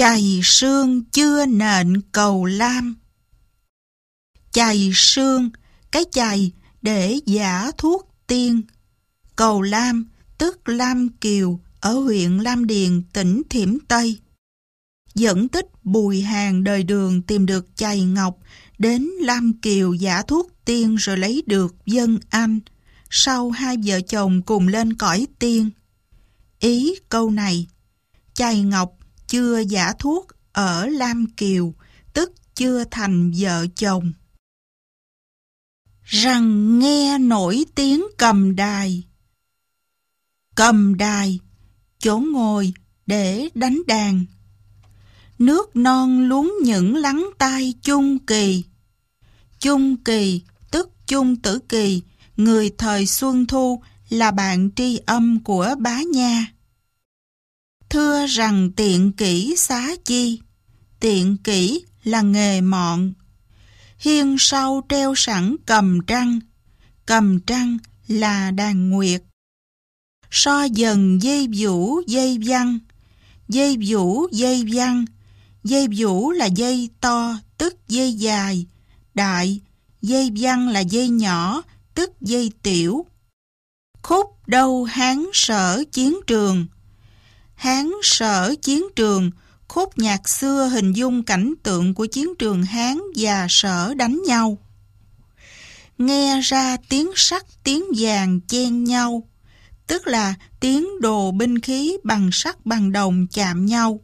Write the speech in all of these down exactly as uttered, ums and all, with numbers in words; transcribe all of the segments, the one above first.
Chày sương chưa nện cầu lam. Chày sương, cái chày để giả thuốc tiên. Cầu Lam, tức Lam Kiều, ở huyện Lam Điền, tỉnh Thiểm Tây. Dẫn tích Bùi Hàng đời Đường tìm được chày ngọc, đến Lam Kiều giả thuốc tiên rồi lấy được dân anh. Sau hai vợ chồng cùng lên cõi tiên. Ý câu này, chày ngọc chưa giả thuốc ở Lam Kiều, tức chưa thành vợ chồng. Rằng nghe nổi tiếng cầm đài. Cầm đài, chỗ ngồi để đánh đàn. Nước non luống những lắng tai chung kỳ. Chung kỳ, tức Chung Tử Kỳ, người thời Xuân Thu, là bạn tri âm của Bá Nha. Thưa rằng tiện kỷ xá chi. Tiện kỷ là nghề mọn. Hiên sau treo sẵn cầm trăng. Cầm trăng là đàn nguyệt. So dần dây vũ dây văn. Dây vũ dây văn. Dây vũ là dây to, tức dây dài, đại. Dây văn là dây nhỏ, tức dây tiểu. Khúc đâu Hán Sở chiến trường. Hán Sở chiến trường, khúc nhạc xưa hình dung cảnh tượng của chiến trường Hán và Sở đánh nhau. Nghe ra tiếng sắt tiếng vàng chen nhau, tức là tiếng đồ binh khí bằng sắt bằng đồng chạm nhau.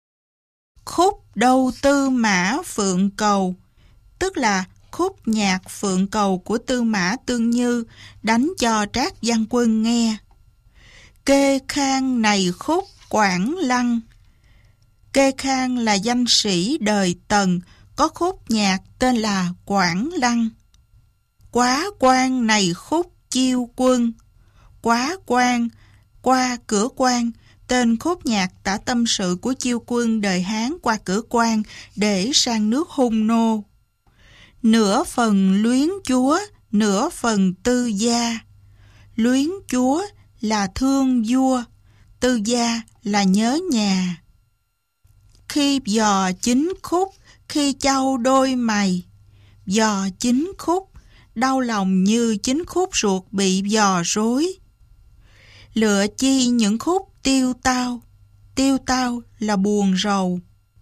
Khúc đâu Tư Mã Phượng Cầu, tức là khúc nhạc Phượng Cầu của Tư Mã Tương Như đánh cho Trác Văn Quân nghe. Kê Khang này khúc Quảng Lăng. Kê Khang là danh sĩ đời Tần, có khúc nhạc tên là Quảng Lăng. Quá quan này khúc Chiêu Quân. Quá quan, qua cửa quan, tên khúc nhạc tả tâm sự của Chiêu Quân đời Hán qua cửa quan để sang nước hung nô. Nửa phần luyến chúa, nửa phần tư gia. Luyến chúa là thương vua, tư gia là nhớ nhà. Khi dò chín khúc, khi châu đôi mày. Dò chín khúc, đau lòng như chín khúc ruột bị dò rối. Lựa chi những khúc tiêu tao. Tiêu tao là buồn rầu.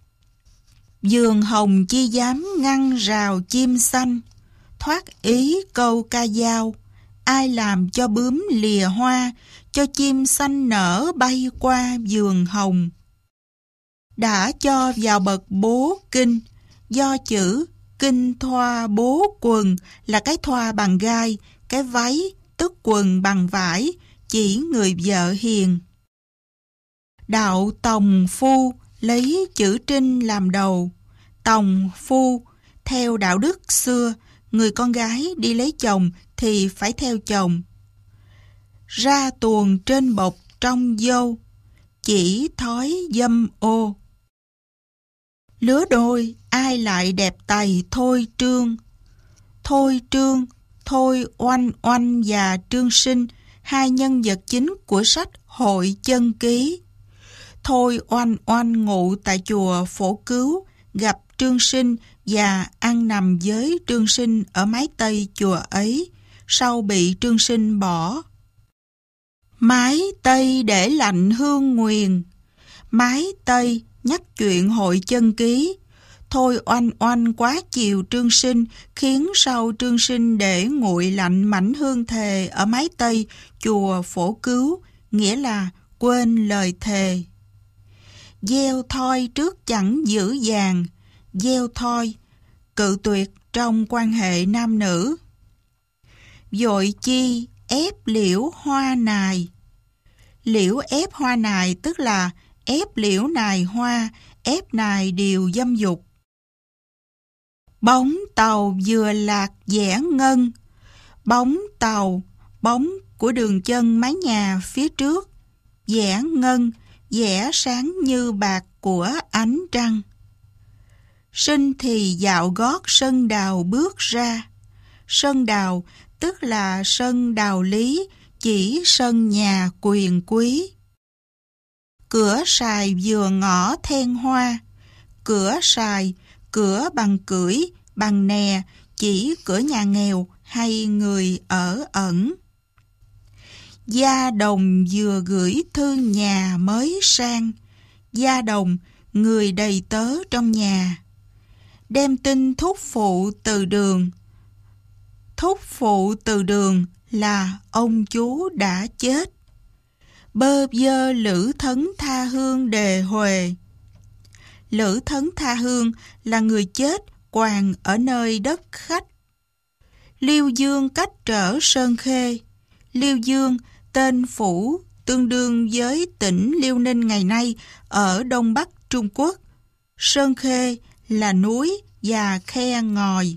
Vườn hồng chi dám ngăn rào chim xanh. Thoát ý câu ca dao. Ai làm cho bướm lìa hoa, cho chim xanh nở bay qua vườn hồng. Đã cho vào bậc bố kinh, do chữ kinh thoa bố quần là cái thoa bằng gai, cái váy tức quần bằng vải, chỉ người vợ hiền. Đạo Tòng Phu lấy chữ Trinh làm đầu. Tòng Phu, theo đạo đức xưa, người con gái đi lấy chồng thì phải theo chồng. Ra tuồng trên bộc trong dâu, chỉ thói dâm ô. Lứa đôi ai lại đẹp tày Thôi Trương. Thôi Trương, Thôi Oanh Oanh và Trương Sinh, hai nhân vật chính của sách Hội Chân Ký. Thôi Oanh Oanh ngụ tại chùa Phổ Cứu, gặp Trương Sinh và ăn nằm với Trương Sinh ở mái Tây chùa ấy, sau bị Trương Sinh bỏ. Mái Tây để lạnh hương nguyền. Mái Tây nhắc chuyện Hội Chân Ký. Thôi Oanh Oanh quá chiều Trương Sinh, khiến sau Trương Sinh để nguội lạnh mảnh hương thề ở mái Tây chùa Phổ Cứu, nghĩa là quên lời thề. Gieo thoi trước chẳng giữ vàng. Gieo thoi, cự tuyệt trong quan hệ nam nữ. Vội chi ép liễu hoa nài. Liễu ép hoa nài tức là ép liễu nài hoa, ép nài điều dâm dục. Bóng tàu vừa lạc vẽ ngân. Bóng tàu, bóng của đường chân mái nhà phía trước. Vẽ ngân, vẽ sáng như bạc của ánh trăng. Sinh thì dạo gót sân đào bước ra. Sân đào tức là sân đào lý, chỉ sân nhà quyền quý. Cửa sài vừa ngõ then hoa. cửa sài, cửa bằng cưỡi, bằng nè, chỉ cửa nhà nghèo hay người ở ẩn. Gia đồng vừa gửi thư nhà mới sang, gia đồng, người đầy tớ trong nhà. Đem tin thúc phụ từ đường. Thúc phụ từ đường là ông chú đã chết. Bơ vơ lữ thấn tha hương đề huề. Lữ thấn tha hương là người chết quàng ở nơi đất khách. Liêu Dương cách trở Sơn Khê. Liêu Dương tên phủ tương đương với tỉnh Liêu Ninh ngày nay ở Đông Bắc Trung Quốc. Sơn Khê là núi và khe ngòi.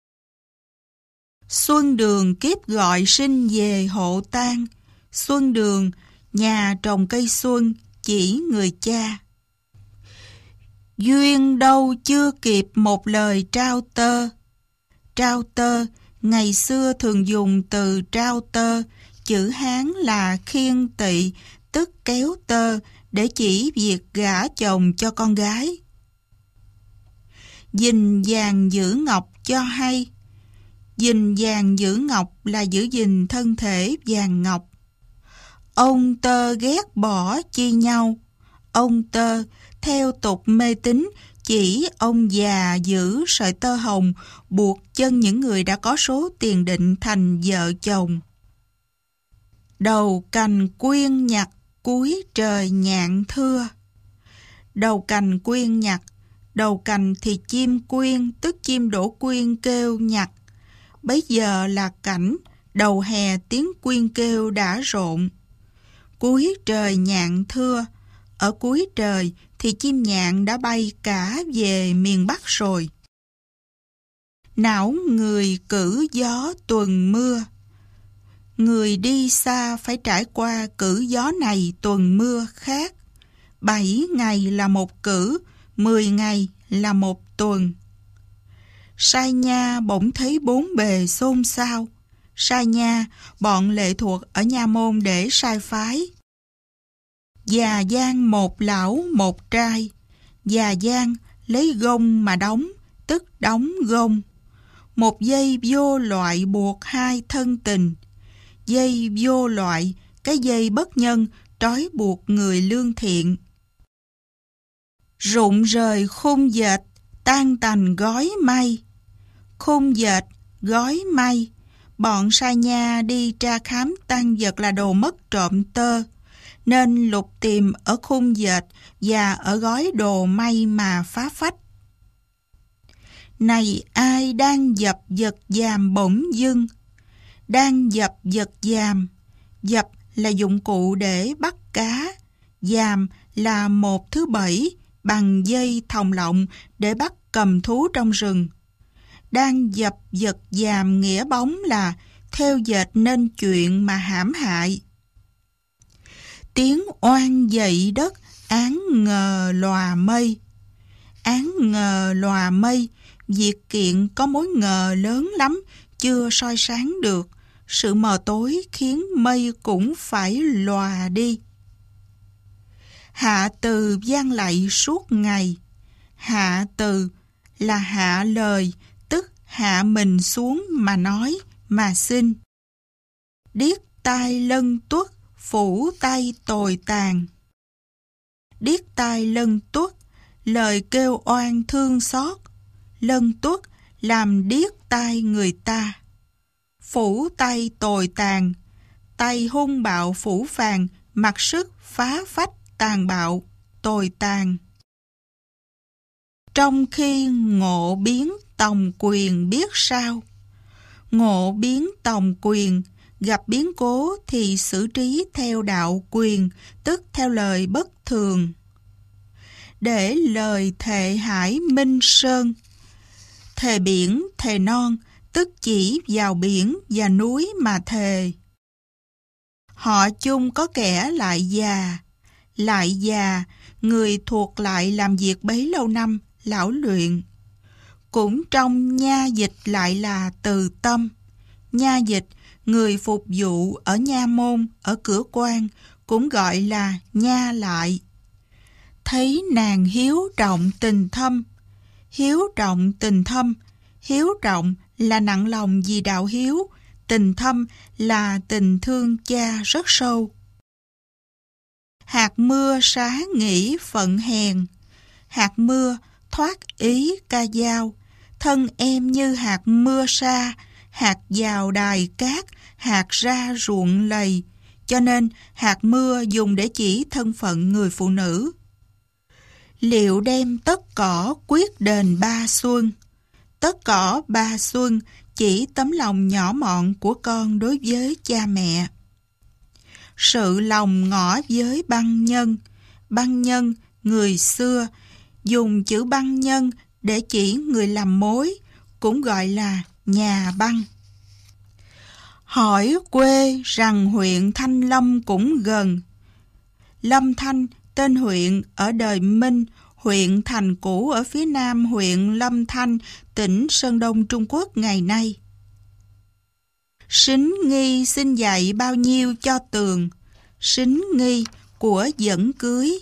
Xuân Đường kiếp gọi sinh về hộ tang. Xuân Đường, nhà trồng cây xuân, chỉ người cha. Duyên đâu chưa kịp một lời trao tơ. Trao tơ, ngày xưa thường dùng từ trao tơ, chữ Hán là khiên tỵ, tức kéo tơ, để chỉ việc gả chồng cho con gái. Gìn vàng giữ ngọc cho hay. Gìn vàng giữ ngọc là giữ gìn thân thể vàng ngọc. Ông tơ ghét bỏ chi nhau. Ông tơ theo tục mê tín chỉ ông già giữ sợi tơ hồng buộc chân những người đã có số tiền định thành vợ chồng. Đầu cành quyên nhặt cuối trời nhạn thưa. Đầu cành quyên nhặt. Đầu cành thì chim quyên, tức chim đổ quyên kêu nhặt. Bấy giờ là cảnh, đầu hè tiếng quyên kêu đã rộn. Cuối trời nhạn thưa. Ở cuối trời thì chim nhạn đã bay cả về miền Bắc rồi. Não người cử gió tuần mưa. Người đi xa phải trải qua cử gió này tuần mưa khác. Bảy ngày là một cử, mười ngày là một tuần. Sai Nha bỗng thấy bốn bề xôn xao. Sai Nha, bọn lệ thuộc ở Nha Môn để sai phái. Già Giang một lão một trai. Già Giang lấy gông mà đóng, tức đóng gông. Một dây vô loại buộc hai thân tình. Dây vô loại, cái dây bất nhân, trói buộc người lương thiện. Rụng rời khung dệt, tan tành gói may. Khung dệt, gói may. Bọn Sai Nha đi tra khám tang vật là đồ mất trộm tơ, nên lục tìm ở khung dệt và ở gói đồ may mà phá phách. Này ai đang dập vật giàm bỗng dưng. Đang dập vật giàm. Dập là dụng cụ để bắt cá. Giàm là một thứ bẫy bằng dây thòng lọng để bắt cầm thú trong rừng. Đang dập vật giàm nghĩa bóng là theo dệt nên chuyện mà hãm hại. Tiếng oan dậy đất, án ngờ lòa mây. Án ngờ lòa mây, việc kiện có mối ngờ lớn lắm, chưa soi sáng được. Sự mờ tối khiến mây cũng phải lòa đi. Hạ từ vang lạy suốt ngày. Hạ từ là hạ lời, tức hạ mình xuống mà nói, mà xin. Điếc tai lân tuất, phủ tay tồi tàn. Điếc tai lân tuất, lời kêu oan thương xót. Lân tuất làm điếc tai người ta. Phủ tay tồi tàn, tay hung bạo phủ phàng, mặc sức phá phách tàn bạo, tồi tàn. Trong khi ngộ biến tòng quyền biết sao. Ngộ biến tòng quyền, gặp biến cố thì xử trí theo đạo quyền, tức theo lời bất thường. Để lời thệ hải minh sơn. Thề biển, thề non, tức chỉ vào biển và núi mà thề. Họ chung có kẻ lại già. Lại già, người thuộc lại làm việc bấy lâu năm, lão luyện. Cũng trong nha dịch lại là từ tâm. Nha dịch, người phục vụ ở nha môn, ở cửa quan, cũng gọi là nha lại. thấy nàng hiếu trọng tình thâm. Hiếu trọng tình thâm, hiếu trọng là nặng lòng vì đạo hiếu, tình thâm là tình thương cha rất sâu. Hạt mưa xá nghĩ phận hèn, hạt mưa thoát ý ca dao, thân em như hạt mưa sa, hạt vào đài cát, hạt ra ruộng lầy, cho nên hạt mưa dùng để chỉ thân phận người phụ nữ. Liệu đem tất cỏ quyết đền ba xuân, tất cỏ ba xuân chỉ tấm lòng nhỏ mọn của con đối với cha mẹ. Sự lòng ngỏ với băng nhân, băng nhân người xưa dùng chữ băng nhân để chỉ người làm mối, cũng gọi là nhà băng. Hỏi quê rằng huyện Thanh Lâm cũng gần. Lâm Thanh tên huyện ở đời Minh, huyện thành cũ ở phía nam huyện Lâm Thanh, tỉnh Sơn Đông Trung Quốc ngày nay. Sính nghi xin dạy bao nhiêu cho tường, sính nghi của dẫn cưới.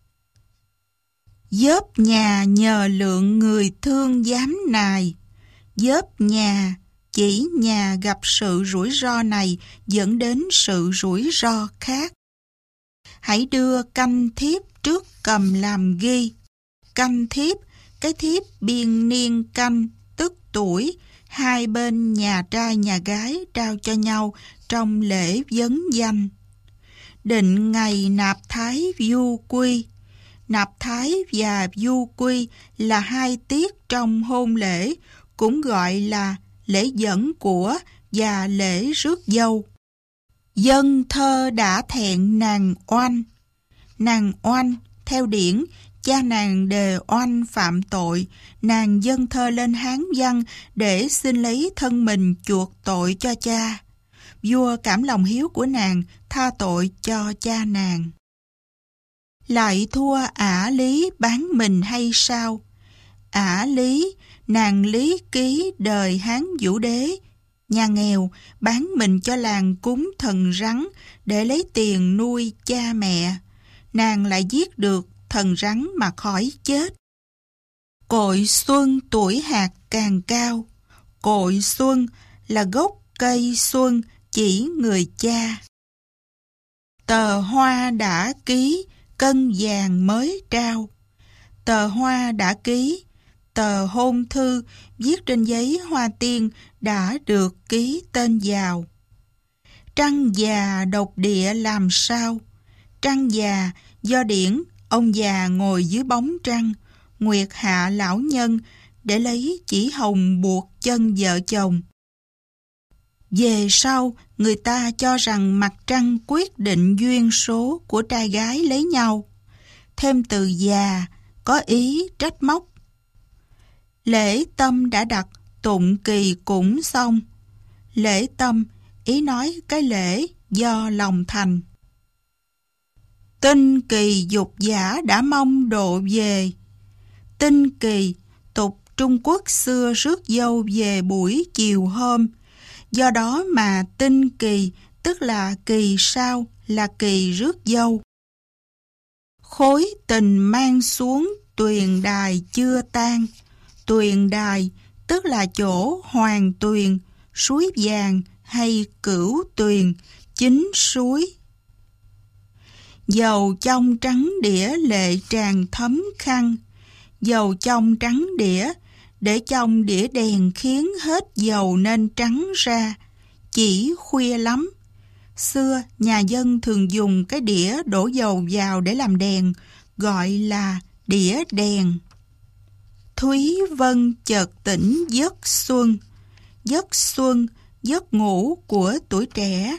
Dớp nhà nhờ lượng người thương dám nài, dớp nhà chỉ nhà gặp sự rủi ro này dẫn đến sự rủi ro khác. Hãy đưa canh thiếp trước cầm làm ghi. Canh thiếp, cái thiếp biên niên canh, tức tuổi, hai bên nhà trai nhà gái trao cho nhau trong lễ vấn danh. Định ngày nạp thái du quy. Nạp thái và du quy là hai tiết trong hôn lễ, cũng gọi là lễ dẫn của và lễ rước dâu. Dân thơ đã thẹn nàng oanh. Nàng oanh, theo điển, cha nàng đề oanh phạm tội, nàng dâng thơ lên Hán văn để xin lấy thân mình chuộc tội cho cha. Vua cảm lòng hiếu của nàng, tha tội cho cha nàng. Lại thua ả Lý bán mình hay sao? Ả Lý, nàng Lý Ký đời Hán Vũ Đế, nhà nghèo bán mình cho làng cúng thần rắn để lấy tiền nuôi cha mẹ. Nàng lại giết được thần rắn mà khỏi chết. Cội xuân tuổi hạt càng cao. Cội xuân là gốc cây xuân chỉ người cha. Tờ hoa đã ký, cân vàng mới trao. Tờ hoa đã ký, tờ hôn thư viết trên giấy hoa tiên đã được ký tên vào. Trăng già độc địa làm sao? Trăng già do điển ông già ngồi dưới bóng trăng, nguyệt hạ lão nhân để lấy chỉ hồng buộc chân vợ chồng. Về sau, người ta cho rằng mặt trăng quyết định duyên số của trai gái lấy nhau. Thêm từ già, có ý trách móc. Lễ tâm đã đặt, tụng kỳ cũng xong. Lễ tâm, ý nói cái lễ do lòng thành. Tinh kỳ dục giả đã mong độ về. Tinh kỳ, tục Trung Quốc xưa rước dâu về buổi chiều hôm. Do đó mà tinh kỳ, tức là kỳ sau, là kỳ rước dâu. Khối tình mang xuống tuyền đài chưa tan. Tuyền đài, tức là chỗ hoàng tuyền, suối vàng hay cửu tuyền, chính suối. Dầu trong trắng đĩa lệ tràn thấm khăn. Dầu trong trắng đĩa, để trong đĩa đèn khiến hết dầu nên trắng ra, chỉ khuya lắm. Xưa, nhà dân thường dùng cái đĩa đổ dầu vào để làm đèn, gọi là đĩa đèn. Thúy Vân chợt tỉnh giấc xuân. Giấc xuân, giấc ngủ của tuổi trẻ.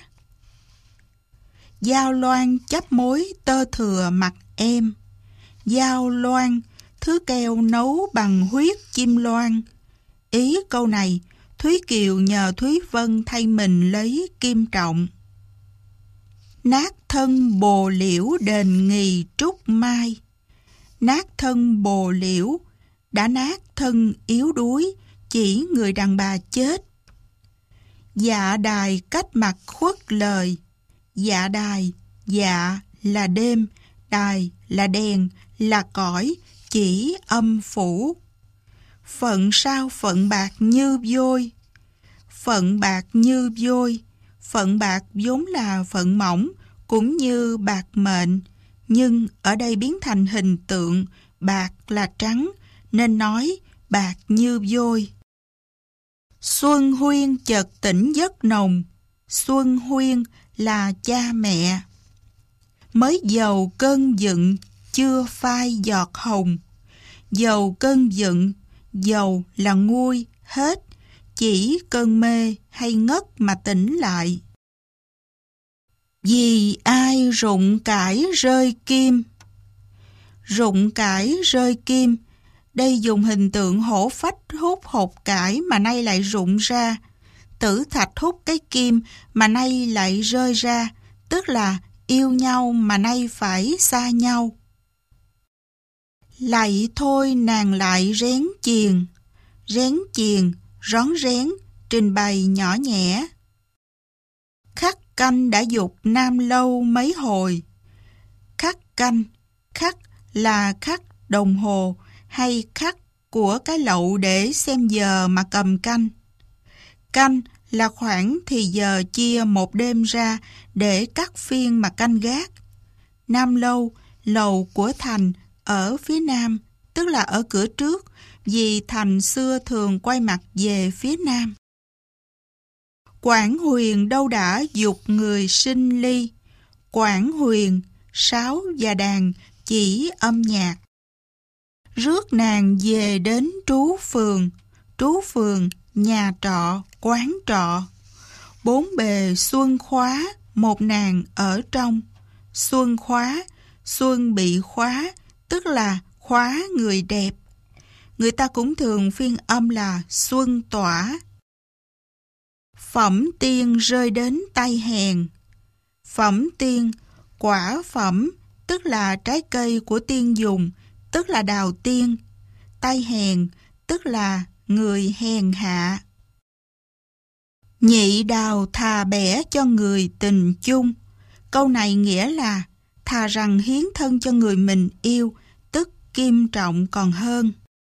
Dao loan chắp mối tơ thừa mặt em. Dao loan, thứ keo nấu bằng huyết chim loan. Ý câu này, Thúy Kiều nhờ Thúy Vân thay mình lấy kim trọng. Nát thân bồ liễu đền nghì trúc mai. Nát thân bồ liễu, đã nát thân yếu đuối, chỉ người đàn bà chết. Dạ đài cách mặt khuất lời. Dạ đài, dạ là đêm, đài, là đèn, là cõi, chỉ âm phủ. Phận sao phận bạc như vôi, phận bạc như vôi, phận bạc vốn là phận mỏng, cũng như bạc mệnh, nhưng ở đây biến thành hình tượng, bạc là trắng, nên nói bạc như vôi. Xuân Huyên chợt tỉnh giấc nồng, Xuân Huyên là cha mẹ. Mới dầu cơn giận, chưa phai giọt hồng. Dầu cơn giận, dầu là nguôi, hết, chỉ cơn mê hay ngất mà tỉnh lại. Vì ai rụng cải rơi kim. Rụng cải rơi kim, đây dùng hình tượng hổ phách hút hột cải mà nay lại rụng ra. Tử thạch hút cái kim mà nay lại rơi ra, tức là yêu nhau mà nay phải xa nhau. Lạy thôi nàng lại rén chiền, rén chiền, rón rén, trình bày nhỏ nhẹ. Khắc canh đã dục nam lâu mấy hồi. Khắc canh, khắc là khắc đồng hồ hay khắc của cái lậu để xem giờ mà cầm canh. Canh là khoảng thì giờ chia một đêm ra để cắt phiên mà canh gác. Nam lâu, lầu của thành ở phía nam, tức là ở cửa trước, vì thành xưa thường quay mặt về phía nam. Quảng huyền đâu đã dục người sinh ly. Quảng huyền, sáo và đàn chỉ âm nhạc. Rước nàng về đến trú phường, trú phường, nhà trọ, quán trọ. Bốn bề xuân khóa, một nàng ở trong. Xuân khóa, xuân bị khóa, tức là khóa người đẹp. Người ta cũng thường phiên âm là xuân tỏa. Phẩm tiên rơi đến tay hèn. Phẩm tiên, quả phẩm, tức là trái cây của tiên dùng, tức là đào tiên. Tay hèn, tức là người hèn hạ. Nhị đào thà bẻ cho người tình chung. Câu này nghĩa là thà rằng hiến thân cho người mình yêu, tức kim trọng còn hơn.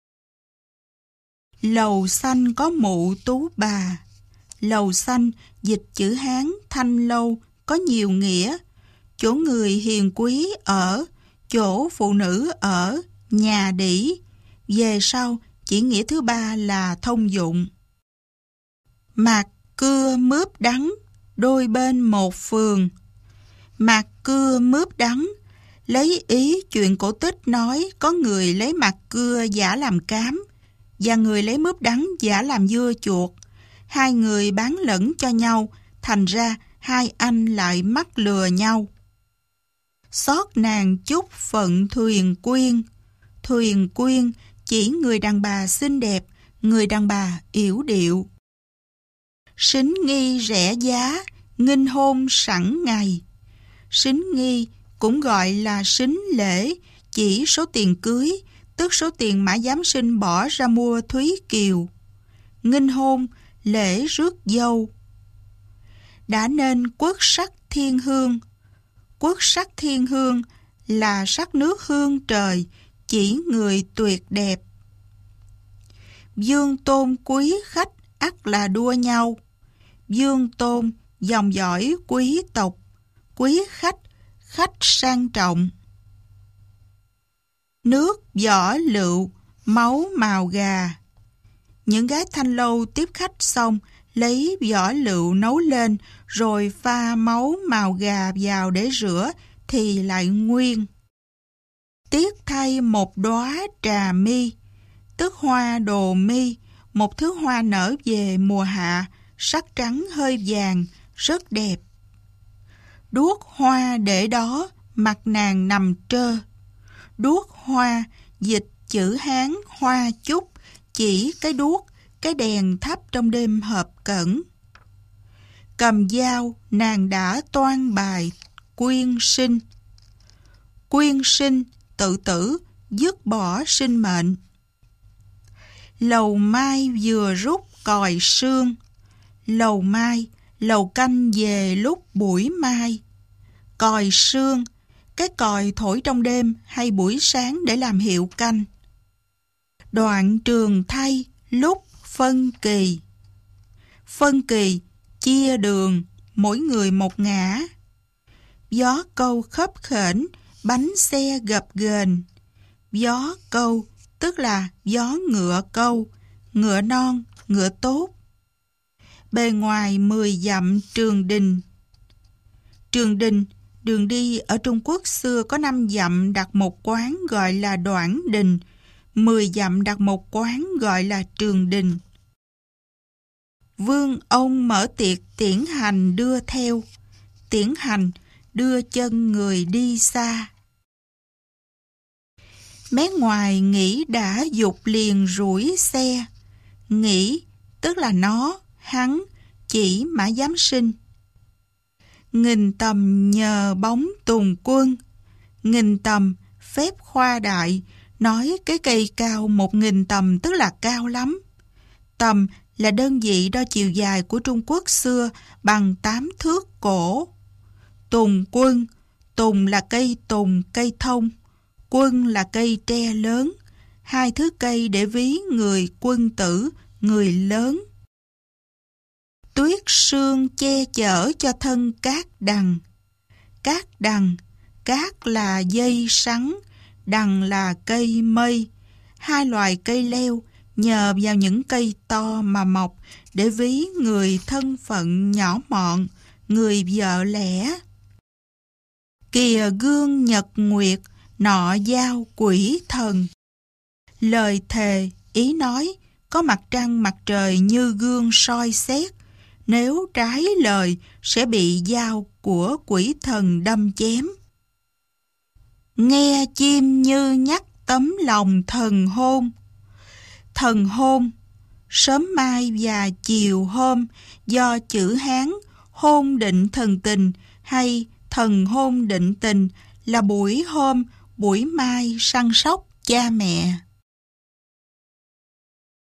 Lầu xanh có mụ tú bà. Lầu xanh dịch chữ Hán thanh lâu, có nhiều nghĩa. Chỗ người hiền quý ở, chỗ phụ nữ ở, nhà đỉ. Về sau chỉ nghĩa thứ ba là thông dụng. Mạc cưa mướp đắng, đôi bên một phường. Mạc cưa mướp đắng, lấy ý chuyện cổ tích nói có người lấy mạc cưa giả làm cám và người lấy mướp đắng giả làm dưa chuột. Hai người bán lẫn cho nhau, thành ra hai anh lại mắc lừa nhau. Xót nàng chút phận thuyền quyên. Thuyền quyên chỉ người đàn bà xinh đẹp, người đàn bà yểu điệu. Sính nghi rẻ giá, nghinh hôn sẵn ngày. Sính nghi cũng gọi là sính lễ, chỉ số tiền cưới, tức số tiền mã giám sinh bỏ ra mua thúy kiều. Nghinh hôn, lễ rước dâu. Đã nên quốc sắc thiên hương. Quốc sắc thiên hương là sắc nước hương trời, chỉ người tuyệt đẹp. Dương tôn quý khách ắt là đua nhau. Dương tôn dòng dõi quý tộc, quý khách, khách sang trọng. Nước vỏ lựu, máu màu gà. Những gái thanh lâu tiếp khách xong, lấy vỏ lựu nấu lên, rồi pha máu màu gà vào để rửa, thì lại nguyên. Tiếc thay một đóa trà mi, tức hoa đồ mi, một thứ hoa nở về mùa hạ, sắc trắng hơi vàng, rất đẹp. Đuốc hoa để đó, mặt nàng nằm trơ. Đuốc hoa, dịch chữ Hán hoa chúc, chỉ cái đuốc, cái đèn thắp trong đêm hợp cẩn. Cầm dao, nàng đã toan bài, quyên sinh. Quyên sinh, tự tử, dứt bỏ sinh mệnh. Lầu mai vừa rút còi sương. Lầu mai, lầu canh về lúc buổi mai. Còi sương, cái còi thổi trong đêm hay buổi sáng để làm hiệu canh. Đoạn trường thay lúc phân kỳ. Phân kỳ, chia đường, mỗi người một ngã. Gió câu khấp khểnh, bánh xe gập ghềnh. Gió câu tức là gió ngựa câu, ngựa non, ngựa tốt. Bề ngoài mười dặm trường đình. Trường đình, đường đi ở Trung Quốc xưa có năm dặm đặt một quán gọi là Đoản Đình, mười dặm đặt một quán gọi là Trường Đình. Vương ông mở tiệc tiễn hành đưa theo. Tiễn hành, đưa chân người đi xa. Mé ngoài nghĩ đã dục liền rủi xe. Nghĩ tức là nó, hắn, chỉ mã giám sinh. Nghìn tầm nhờ bóng tùng quân. Nghìn tầm, phép khoa đại, nói cái cây cao một nghìn tầm tức là cao lắm. Tầm là đơn vị đo chiều dài của Trung Quốc xưa bằng tám thước cổ. Tùng quân, tùng là cây tùng, cây thông. Quân là cây tre lớn, hai thứ cây để ví người quân tử, người lớn. Tuyết sương che chở cho thân cát đằng. Cát đằng, cát là dây sắn, đằng là cây mây. Hai loài cây leo nhờ vào những cây to mà mọc để ví người thân phận nhỏ mọn, người vợ lẽ. Kìa gương nhật nguyệt, nọ giao quỷ thần. Lời thề, ý nói, có mặt trăng mặt trời như gương soi xét. Nếu trái lời sẽ bị dao của quỷ thần đâm chém. Nghe chim như nhắc tấm lòng thần hôn. Thần hôn, sớm mai và chiều hôm, do chữ Hán hôn định thần tình hay thần hôn định tình là buổi hôm, buổi mai săn sóc cha mẹ.